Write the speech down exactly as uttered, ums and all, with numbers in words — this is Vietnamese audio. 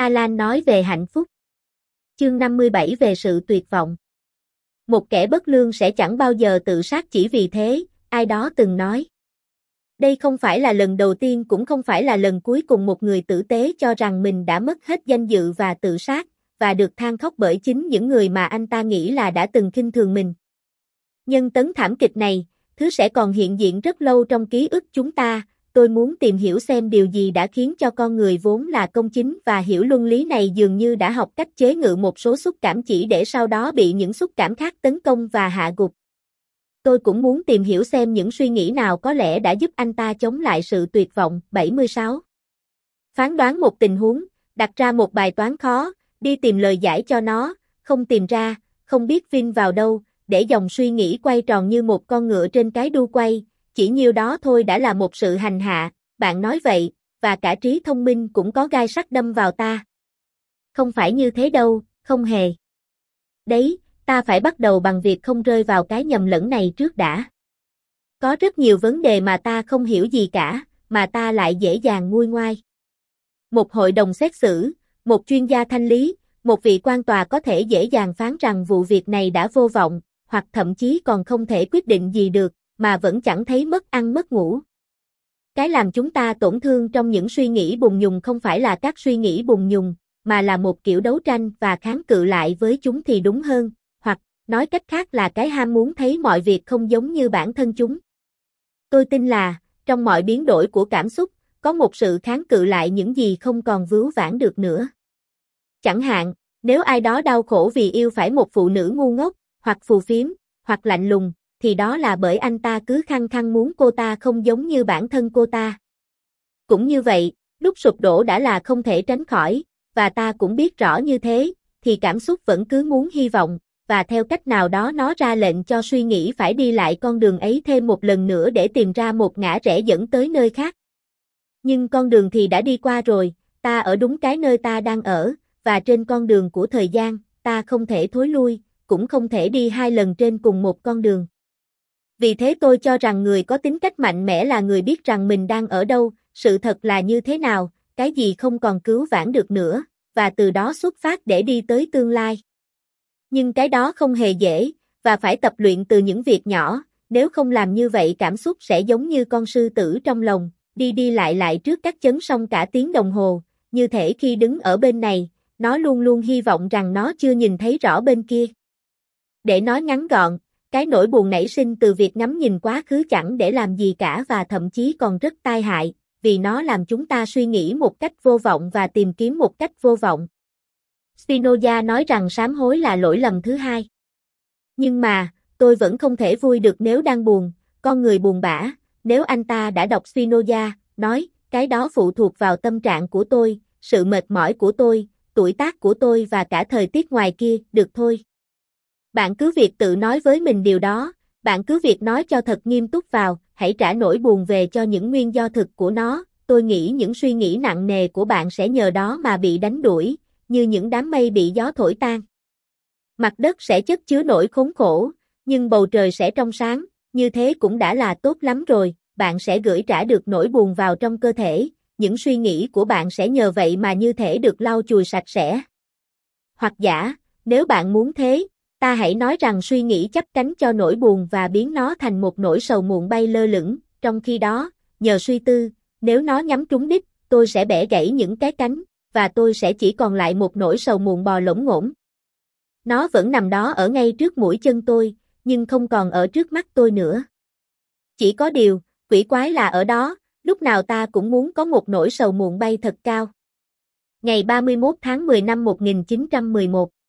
Alan nói về hạnh phúc. Chương năm mươi bảy về sự tuyệt vọng. Một kẻ bất lương sẽ chẳng bao giờ tự sát chỉ vì thế, ai đó từng nói. Đây không phải là lần đầu tiên cũng không phải là lần cuối cùng một người tử tế cho rằng mình đã mất hết danh dự và tự sát, và được than khóc bởi chính những người mà anh ta nghĩ là đã từng khinh thường mình. Nhân tấn thảm kịch này, thứ sẽ còn hiện diện rất lâu trong ký ức chúng ta. Tôi muốn tìm hiểu xem điều gì đã khiến cho con người vốn là công chính và hiểu luân lý này dường như đã học cách chế ngự một số xúc cảm chỉ để sau đó bị những xúc cảm khác tấn công và hạ gục. Tôi cũng muốn tìm hiểu xem những suy nghĩ nào có lẽ đã giúp anh ta chống lại sự tuyệt vọng. bảy mươi sáu. Phán đoán một tình huống, đặt ra một bài toán khó, đi tìm lời giải cho nó, không tìm ra, không biết vin vào đâu, để dòng suy nghĩ quay tròn như một con ngựa trên cái đu quay. Chỉ nhiêu đó thôi đã là một sự hành hạ, bạn nói vậy, và cả trí thông minh cũng có gai sắt đâm vào ta. Không phải như thế đâu, không hề. Đấy, ta phải bắt đầu bằng việc không rơi vào cái nhầm lẫn này trước đã. Có rất nhiều vấn đề mà ta không hiểu gì cả, mà ta lại dễ dàng nguôi ngoai. Một hội đồng xét xử, một chuyên gia thanh lý, một vị quan tòa có thể dễ dàng phán rằng vụ việc này đã vô vọng, hoặc thậm chí còn không thể quyết định gì được, mà vẫn chẳng thấy mất ăn mất ngủ. Cái làm chúng ta tổn thương trong những suy nghĩ bùng nhùng không phải là các suy nghĩ bùng nhùng, mà là một kiểu đấu tranh và kháng cự lại với chúng thì đúng hơn, hoặc, nói cách khác là cái ham muốn thấy mọi việc không giống như bản thân chúng. Tôi tin là, trong mọi biến đổi của cảm xúc, có một sự kháng cự lại những gì không còn vướng vãn được nữa. Chẳng hạn, nếu ai đó đau khổ vì yêu phải một phụ nữ ngu ngốc, hoặc phù phiếm, hoặc lạnh lùng, thì đó là bởi anh ta cứ khăng khăng muốn cô ta không giống như bản thân cô ta. Cũng như vậy, lúc sụp đổ đã là không thể tránh khỏi, và ta cũng biết rõ như thế, thì cảm xúc vẫn cứ muốn hy vọng, và theo cách nào đó nó ra lệnh cho suy nghĩ phải đi lại con đường ấy thêm một lần nữa để tìm ra một ngã rẽ dẫn tới nơi khác. Nhưng con đường thì đã đi qua rồi, ta ở đúng cái nơi ta đang ở, và trên con đường của thời gian, ta không thể thối lui, cũng không thể đi hai lần trên cùng một con đường. Vì thế tôi cho rằng người có tính cách mạnh mẽ là người biết rằng mình đang ở đâu, sự thật là như thế nào, cái gì không còn cứu vãn được nữa, và từ đó xuất phát để đi tới tương lai. Nhưng cái đó không hề dễ, và phải tập luyện từ những việc nhỏ, nếu không làm như vậy cảm xúc sẽ giống như con sư tử trong lồng, đi đi lại lại trước các chấn sông cả tiếng đồng hồ, như thể khi đứng ở bên này, nó luôn luôn hy vọng rằng nó chưa nhìn thấy rõ bên kia. Để nói ngắn gọn, cái nỗi buồn nảy sinh từ việc ngắm nhìn quá khứ chẳng để làm gì cả và thậm chí còn rất tai hại, vì nó làm chúng ta suy nghĩ một cách vô vọng và tìm kiếm một cách vô vọng. Spinoza nói rằng sám hối là lỗi lầm thứ hai. Nhưng mà, tôi vẫn không thể vui được nếu đang buồn, con người buồn bã, nếu anh ta đã đọc Spinoza, nói, cái đó phụ thuộc vào tâm trạng của tôi, sự mệt mỏi của tôi, tuổi tác của tôi và cả thời tiết ngoài kia, được thôi. Bạn cứ việc tự nói với mình điều đó, bạn cứ việc nói cho thật nghiêm túc vào, hãy trả nỗi buồn về cho những nguyên do thực của nó, tôi nghĩ những suy nghĩ nặng nề của bạn sẽ nhờ đó mà bị đánh đuổi, như những đám mây bị gió thổi tan. Mặt đất sẽ chất chứa nỗi khốn khổ, nhưng bầu trời sẽ trong sáng, như thế cũng đã là tốt lắm rồi, bạn sẽ gửi trả được nỗi buồn vào trong cơ thể, những suy nghĩ của bạn sẽ nhờ vậy mà như thể được lau chùi sạch sẽ. Hoặc giả, nếu bạn muốn thế, ta hãy nói rằng suy nghĩ chắp cánh cho nỗi buồn và biến nó thành một nỗi sầu muộn bay lơ lửng, trong khi đó, nhờ suy tư, nếu nó nhắm trúng đích, tôi sẽ bẻ gãy những cái cánh, và tôi sẽ chỉ còn lại một nỗi sầu muộn bò lổn ngổn. Nó vẫn nằm đó ở ngay trước mũi chân tôi, nhưng không còn ở trước mắt tôi nữa. Chỉ có điều, quỷ quái là ở đó, lúc nào ta cũng muốn có một nỗi sầu muộn bay thật cao. Ngày ba mươi mốt tháng mười năm một nghìn chín trăm mười một